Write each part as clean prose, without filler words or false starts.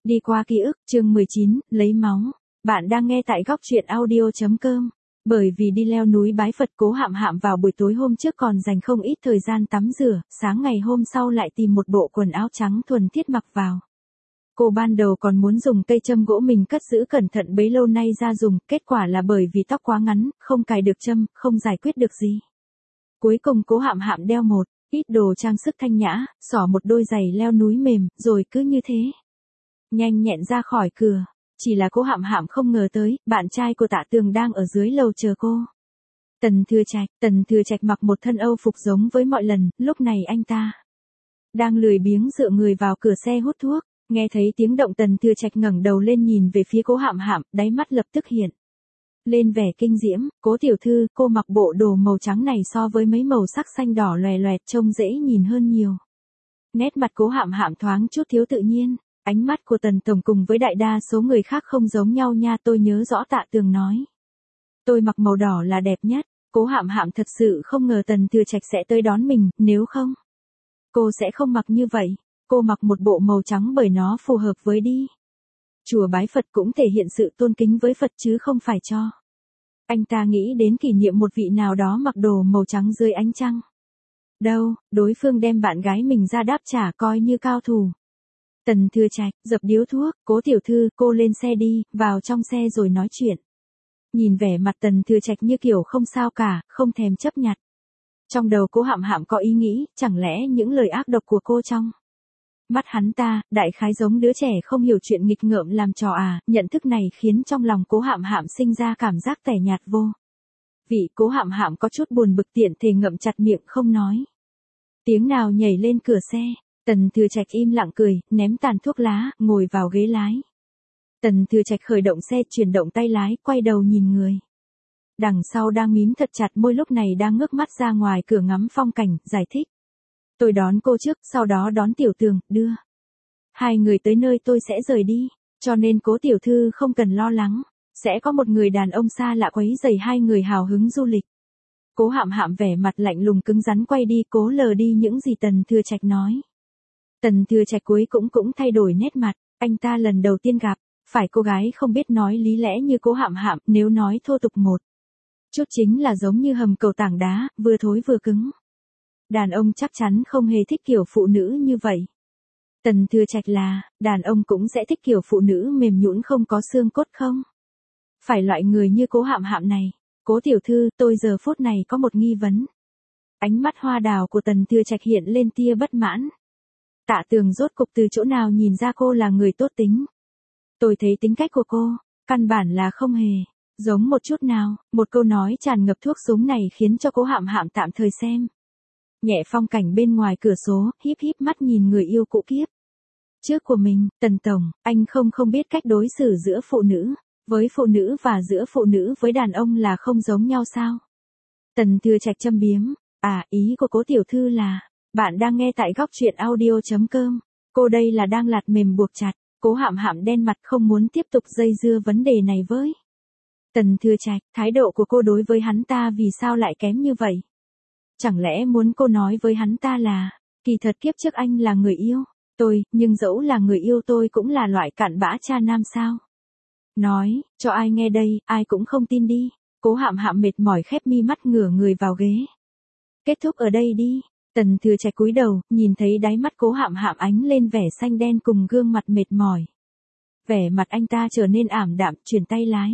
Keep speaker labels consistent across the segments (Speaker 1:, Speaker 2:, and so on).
Speaker 1: Đi qua ký ức, chương 19, lấy máu. Bạn đang nghe tại góc truyện audio.com. Bởi vì đi leo núi bái Phật, Cố Hạm Hạm vào buổi tối hôm trước còn dành không ít thời gian tắm rửa, sáng ngày hôm sau lại tìm một bộ quần áo trắng thuần thiết mặc vào. Cô ban đầu còn muốn dùng cây châm gỗ mình cất giữ cẩn thận bấy lâu nay ra dùng, kết quả là bởi vì tóc quá ngắn, không cài được châm, không giải quyết được gì. Cuối cùng Cố Hạm Hạm đeo một ít đồ trang sức thanh nhã, xỏ một đôi giày leo núi mềm, rồi cứ như thế nhanh nhẹn ra khỏi cửa. Chỉ là Cố Hạm Hạm không ngờ tới, bạn trai của Tạ Tường đang ở dưới lầu chờ cô. Tần Thừa Trạch mặc một thân Âu phục giống với mọi lần, lúc này anh ta đang lười biếng dựa người vào cửa xe hút thuốc. Nghe thấy tiếng động, Tần Thừa Trạch ngẩng đầu lên nhìn về phía Cố Hạm Hạm, đáy mắt lập tức hiện lên vẻ kinh diễm. Cố tiểu thư, cô mặc bộ đồ màu trắng này so với mấy màu sắc xanh đỏ loè loẹt trông dễ nhìn hơn nhiều. Nét mặt Cố Hạm Hạm thoáng chút thiếu tự nhiên. Ánh mắt của Tần tổng cùng với đại đa số người khác không giống nhau nha, tôi nhớ rõ Tạ Tường nói tôi mặc màu đỏ là đẹp nhất. Cố Hạm Hạm thật sự không ngờ Tần Thừa Trạch sẽ tới đón mình, nếu không cô sẽ không mặc như vậy. Cô mặc một bộ màu trắng bởi nó phù hợp với đi chùa bái Phật, cũng thể hiện sự tôn kính với Phật chứ không phải cho anh ta nghĩ đến kỷ niệm một vị nào đó mặc đồ màu trắng dưới ánh trăng. Đâu, đối phương đem bạn gái mình ra đáp trả coi như cao thủ. Tần Thừa Trạch dập điếu thuốc, Cố tiểu thư, cô lên xe đi, vào trong xe rồi nói chuyện. Nhìn vẻ mặt Tần Thừa Trạch như kiểu không sao cả, không thèm chấp nhặt. Trong đầu Cố Hạm Hạm có ý nghĩ, chẳng lẽ những lời ác độc của cô trong mắt hắn ta, đại khái giống đứa trẻ không hiểu chuyện nghịch ngợm làm trò à. Nhận thức này khiến trong lòng Cố Hạm Hạm sinh ra cảm giác tẻ nhạt vô vị. Cố Hạm Hạm có chút buồn bực, tiện thể ngậm chặt miệng không nói tiếng nào, nhảy lên cửa xe. Tần Thừa Trạch im lặng cười, ném tàn thuốc lá, ngồi vào ghế lái. Tần Thừa Trạch khởi động xe, chuyển động tay lái, quay đầu nhìn người đằng sau đang mím thật chặt môi, lúc này đang ngước mắt ra ngoài cửa ngắm phong cảnh, giải thích. Tôi đón cô trước, sau đó đón Tiểu Tường, đưa hai người tới nơi tôi sẽ rời đi, cho nên Cố tiểu thư không cần lo lắng, sẽ có một người đàn ông xa lạ quấy rầy hai người hào hứng du lịch. Cố Hạm Hạm vẻ mặt lạnh lùng cứng rắn quay đi, cố lờ đi những gì Tần Thừa Trạch nói. Tần Thừa Trạch cuối cũng thay đổi nét mặt, anh ta lần đầu tiên gặp phải cô gái không biết nói lý lẽ như Cố Hạm Hạm, nếu nói thô tục một chút chính là giống như hầm cầu tảng đá, vừa thối vừa cứng. Đàn ông chắc chắn không hề thích kiểu phụ nữ như vậy. Tần Thừa Trạch là, đàn ông cũng sẽ thích kiểu phụ nữ mềm nhũn không có xương cốt không? Phải loại người như Cố Hạm Hạm này. Cố tiểu thư, tôi giờ phút này có một nghi vấn. Ánh mắt hoa đào của Tần Thừa Trạch hiện lên tia bất mãn. Tạ Tường rốt cục từ chỗ nào nhìn ra cô là người tốt tính? Tôi thấy tính cách của cô, căn bản là không hề giống một chút nào. Một câu nói tràn ngập thuốc súng này khiến cho Cố Hạm Hạm tạm thời xem nhẹ phong cảnh bên ngoài cửa sổ, híp híp mắt nhìn người yêu cũ kiếp trước của mình. Tần tổng, anh không biết cách đối xử giữa phụ nữ với phụ nữ và giữa phụ nữ với đàn ông là không giống nhau sao? Tần Thừa Trạch châm biếm. À, ý của Cố tiểu thư là, bạn đang nghe tại góc truyện audio.com. Cô đây là đang lạt mềm buộc chặt. Cố Hạm Hạm đen mặt không muốn tiếp tục dây dưa vấn đề này với Tần Thừa Trạch. Thái độ của cô đối với hắn ta vì sao lại kém như vậy? Chẳng lẽ muốn cô nói với hắn ta là, kỳ thật kiếp trước anh là người yêu tôi, nhưng dẫu là người yêu tôi cũng là loại cặn bã cha nam sao? Nói, cho ai nghe đây, ai cũng không tin đi. Cố Hạm Hạm mệt mỏi khép mi mắt ngửa người vào ghế. Kết thúc ở đây đi. Tần Thừa Trạch cúi đầu, nhìn thấy đáy mắt Cố Hạm Hạm ánh lên vẻ xanh đen cùng gương mặt mệt mỏi. Vẻ mặt anh ta trở nên ảm đạm, chuyển tay lái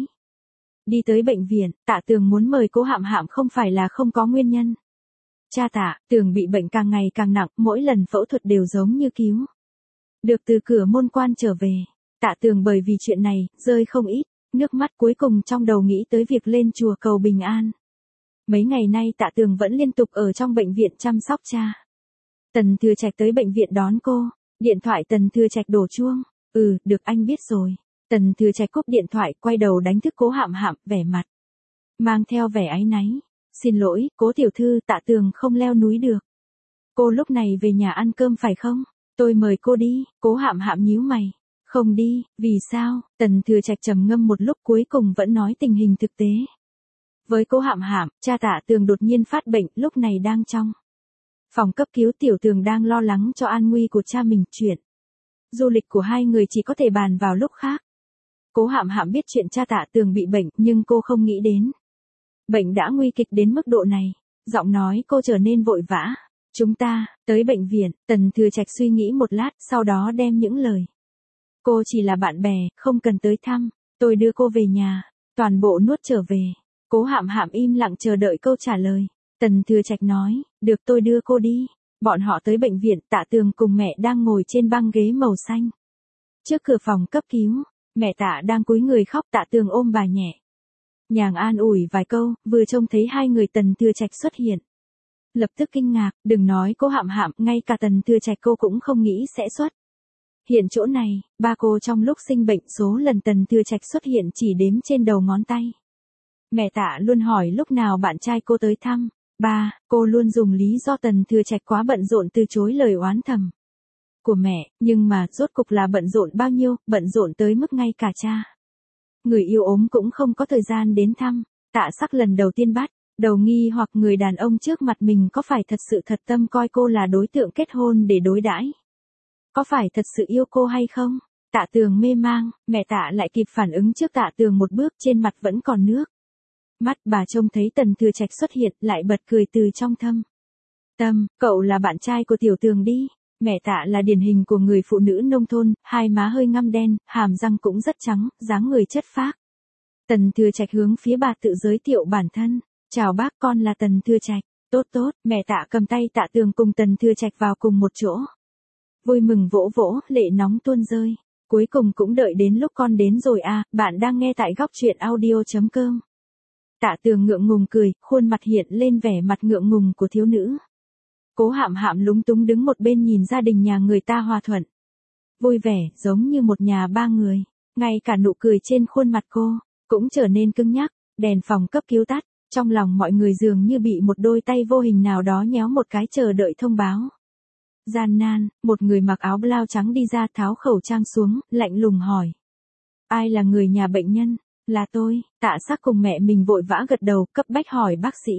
Speaker 1: đi tới bệnh viện. Tạ Tường muốn mời Cố Hạm Hạm không phải là không có nguyên nhân. Cha Tạ Tường bị bệnh càng ngày càng nặng, mỗi lần phẫu thuật đều giống như cứu được từ cửa môn quan trở về. Tạ Tường bởi vì chuyện này, rơi không ít nước mắt, cuối cùng trong đầu nghĩ tới việc lên chùa cầu bình an. Mấy ngày nay Tạ Tường vẫn liên tục ở trong bệnh viện chăm sóc cha. Tần Thừa Trạch tới bệnh viện đón cô. Điện thoại Tần Thừa Trạch đổ chuông. Được, anh biết rồi. Tần Thừa Trạch cúp điện thoại, quay đầu đánh thức Cố Hạm Hạm, vẻ mặt mang theo vẻ áy náy. Xin lỗi, Cố tiểu thư, Tạ Tường không leo núi được. Cô lúc này về nhà ăn cơm phải không? Tôi mời cô đi. Cố Hạm Hạm nhíu mày. Không đi, vì sao? Tần Thừa Trạch trầm ngâm một lúc, cuối cùng vẫn nói tình hình thực tế với Cố Hạm Hạm. Cha Tạ Tường đột nhiên phát bệnh, lúc này đang trong phòng cấp cứu. Tiểu Tường đang lo lắng cho an nguy của cha mình. Chuyện Du lịch của hai người chỉ có thể bàn vào lúc khác. Cố Hạm Hạm biết chuyện cha Tạ Tường bị bệnh, nhưng cô không nghĩ đến. Bệnh đã nguy kịch đến mức độ này. Giọng nói cô trở nên vội vã. Chúng ta, tới bệnh viện. Tần Thừa Trạch suy nghĩ một lát, sau đó đem những lời. Cô chỉ là bạn bè, không cần tới thăm. Tôi đưa cô về nhà. Toàn bộ nuốt trở về. Cố Hạm Hạm im lặng chờ đợi câu trả lời. Tần Thừa Trạch nói, được tôi đưa cô đi. Bọn họ tới bệnh viện, Tạ Tường cùng mẹ đang ngồi trên băng ghế màu xanh. Trước cửa phòng cấp cứu, mẹ Tạ đang cúi người khóc, Tạ Tường ôm bà nhẹ. Nhàng an ủi vài câu, vừa trông thấy hai người Tần Thừa Trạch xuất hiện. Lập tức kinh ngạc, đừng nói Cố Hạm Hạm, ngay cả Tần Thừa Trạch cô cũng không nghĩ sẽ xuất hiện chỗ này. Ba cô trong lúc sinh bệnh số lần Tần Thừa Trạch xuất hiện chỉ đếm trên đầu ngón tay. Mẹ Tạ luôn hỏi lúc nào bạn trai cô tới thăm. Ba, cô luôn dùng lý do Tần Thừa Trạch quá bận rộn từ chối lời oán thầm của mẹ, nhưng mà rốt cục là bận rộn bao nhiêu, bận rộn tới mức ngay cả cha người yêu ốm cũng không có thời gian đến thăm. Tạ Sắc lần đầu tiên bắt đầu nghi hoặc người đàn ông trước mặt mình có phải thật sự thật tâm coi cô là đối tượng kết hôn để đối đãi, có phải thật sự yêu cô hay không. Tạ Tường mê mang, mẹ Tạ lại kịp phản ứng trước Tạ Tường một bước, trên mặt vẫn còn nước mắt. Bà trông thấy Tần Thừa Trạch xuất hiện, lại bật cười từ trong thâm tâm. Cậu là bạn trai của Tiểu Tường đi. Mẹ Tạ là điển hình của người phụ nữ nông thôn, hai má hơi ngăm đen, hàm răng cũng rất trắng, dáng người chất phác. Tần Thừa Trạch hướng phía bà tự giới thiệu bản thân. Chào bác, con là Tần Thừa Trạch. Tốt tốt, mẹ Tạ cầm tay Tạ Tường cùng Tần Thừa Trạch vào cùng một chỗ. Vui mừng vỗ vỗ, lệ nóng tuôn rơi. Cuối cùng cũng đợi đến lúc con đến rồi à, bạn đang nghe tại góc truyện audio.com. Tạ Tường ngượng ngùng cười, khuôn mặt hiện lên vẻ mặt ngượng ngùng của thiếu nữ. Cố Hạm Hạm lúng túng đứng một bên nhìn gia đình nhà người ta hòa thuận, vui vẻ, giống như một nhà ba người. Ngay cả nụ cười trên khuôn mặt cô cũng trở nên cứng nhắc. Đèn phòng cấp cứu tắt, trong lòng mọi người dường như bị một đôi tay vô hình nào đó nhéo một cái, chờ đợi thông báo. Gian nan, một người mặc áo blau trắng đi ra, tháo khẩu trang xuống, lạnh lùng hỏi. Ai là người nhà bệnh nhân? Là tôi. Tạ Sắc cùng mẹ mình vội vã gật đầu, cấp bách hỏi bác sĩ.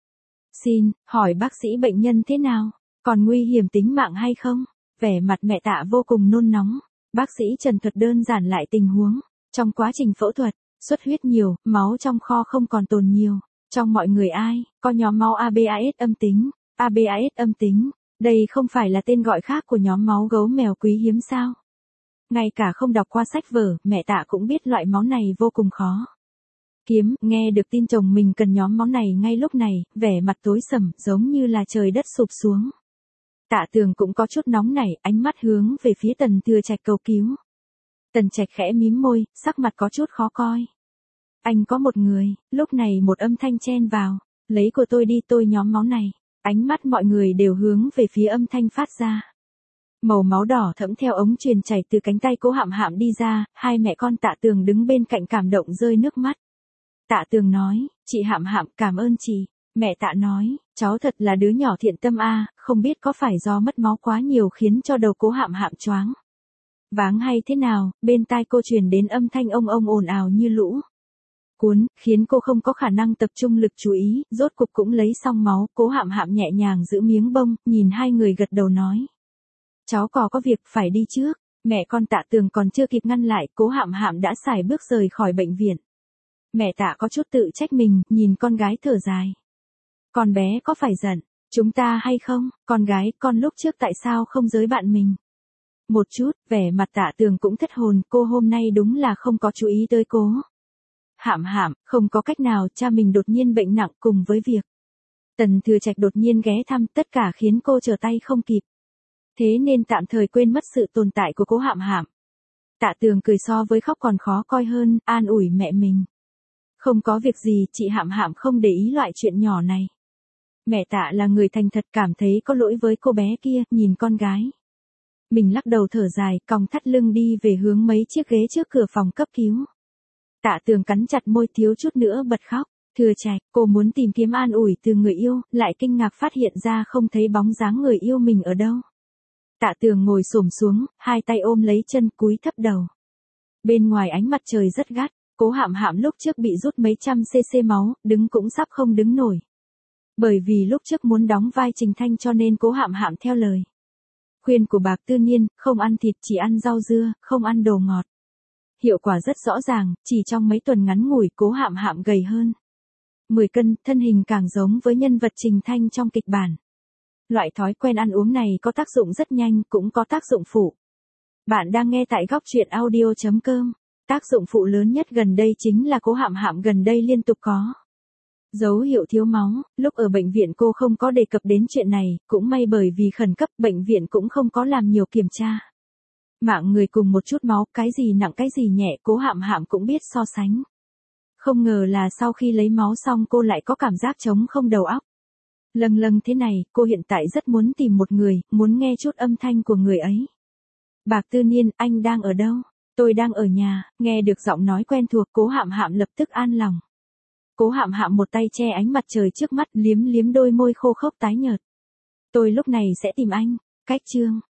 Speaker 1: Xin, hỏi bác sĩ bệnh nhân thế nào? Còn nguy hiểm tính mạng hay không? Vẻ mặt mẹ Tạ vô cùng nôn nóng. Bác sĩ trần thuật đơn giản lại tình huống. Trong quá trình phẫu thuật, xuất huyết nhiều, máu trong kho không còn tồn nhiều. Trong mọi người ai, có nhóm máu ABAS âm tính. ABAS âm tính, đây không phải là tên gọi khác của nhóm máu gấu mèo quý hiếm sao? Ngay cả không đọc qua sách vở, mẹ Tạ cũng biết loại máu này vô cùng khó kiếm. Nghe được tin chồng mình cần nhóm máu này ngay lúc này, vẻ mặt tối sầm, giống như là trời đất sụp xuống. Tạ Tường cũng có chút nóng nảy, ánh mắt hướng về phía Tần Thừa Trạch cầu cứu. Tần Trạch khẽ mím môi, sắc mặt có chút khó coi. Anh có một người. Lúc này một âm thanh chen vào. Lấy của tôi đi, tôi nhóm máu này. Ánh mắt mọi người đều hướng về phía âm thanh phát ra. Màu máu đỏ thẫm theo ống truyền chảy từ cánh tay Cố Hạm Hạm đi ra, hai mẹ con Tạ Tường đứng bên cạnh cảm động rơi nước mắt. Tạ Tường nói, chị Hạm Hạm cảm ơn chị. Mẹ Tạ nói, cháu thật là đứa nhỏ thiện tâm a, không biết có phải do mất máu quá nhiều khiến cho đầu Cố Hạm Hạm choáng váng hay thế nào. Bên tai cô truyền đến âm thanh ông ồn ào như lũ cuốn, khiến cô không có khả năng tập trung lực chú ý. Rốt cục cũng lấy xong máu, Cố Hạm Hạm nhẹ nhàng giữ miếng bông, nhìn hai người gật đầu nói. Cháu có việc phải đi trước. Mẹ con Tạ Tường còn chưa kịp ngăn lại, Cố Hạm Hạm đã sải bước rời khỏi bệnh viện. Mẹ Tạ có chút tự trách mình, nhìn con gái thở dài. Con bé có phải giận chúng ta hay không? Con gái, con lúc trước tại sao không giới bạn mình một chút? Vẻ mặt Tạ Tường cũng thất hồn, cô hôm nay đúng là không có chú ý tới Cố Hạm Hạm. Không có cách nào, cha mình đột nhiên bệnh nặng cùng với việc Tần Thừa Trạch đột nhiên ghé thăm, tất cả khiến cô trở tay không kịp. Thế nên tạm thời quên mất sự tồn tại của Cố Hạm Hạm. Tạ Tường cười so với khóc còn khó coi hơn, an ủi mẹ mình. Không có việc gì, chị Hạm Hạm không để ý loại chuyện nhỏ này. Mẹ Tạ là người thành thật, cảm thấy có lỗi với cô bé kia, nhìn con gái mình lắc đầu thở dài, còng thắt lưng đi về hướng mấy chiếc ghế trước cửa phòng cấp cứu. Tạ Tường cắn chặt môi, thiếu chút nữa bật khóc. Thừa Trạch, cô muốn tìm kiếm an ủi từ người yêu, lại kinh ngạc phát hiện ra không thấy bóng dáng người yêu mình ở đâu. Tạ Tường ngồi xổm xuống, hai tay ôm lấy chân, cúi thấp đầu. Bên ngoài ánh mặt trời rất gắt, Cố Hạm Hạm lúc trước bị rút mấy trăm cc máu, đứng cũng sắp không đứng nổi. Bởi vì lúc trước muốn đóng vai Trình Thanh cho nên Cố Hạm Hạm theo lời Khuyên của Bạc Tư Niên, không ăn thịt chỉ ăn rau dưa, không ăn đồ ngọt. Hiệu quả rất rõ ràng, chỉ trong mấy tuần ngắn ngủi Cố Hạm Hạm gầy hơn 10 cân, thân hình càng giống với nhân vật Trình Thanh trong kịch bản. Loại thói quen ăn uống này có tác dụng rất nhanh, cũng có tác dụng phụ. Bạn đang nghe tại góc truyện audio.com. Tác dụng phụ lớn nhất gần đây chính là Cố Hạm Hạm gần đây liên tục có dấu hiệu thiếu máu. Lúc ở bệnh viện cô không có đề cập đến chuyện này, cũng may bởi vì khẩn cấp bệnh viện cũng không có làm nhiều kiểm tra. Mạng người cùng một chút máu, cái gì nặng cái gì nhẹ Cố Hạm Hạm cũng biết so sánh. Không ngờ là sau khi lấy máu xong cô lại có cảm giác trống không đầu óc. Lâng lâng thế này, cô hiện tại rất muốn tìm một người, muốn nghe chút âm thanh của người ấy. Bạc Tư Niên, anh đang ở đâu? Tôi đang ở nhà. Nghe được giọng nói quen thuộc, Cố Hạm Hạm lập tức an lòng. Cố Hạm Hạm một tay che ánh mặt trời trước mắt, liếm liếm đôi môi khô khốc tái nhợt. Tôi lúc này sẽ tìm anh. Cách chương.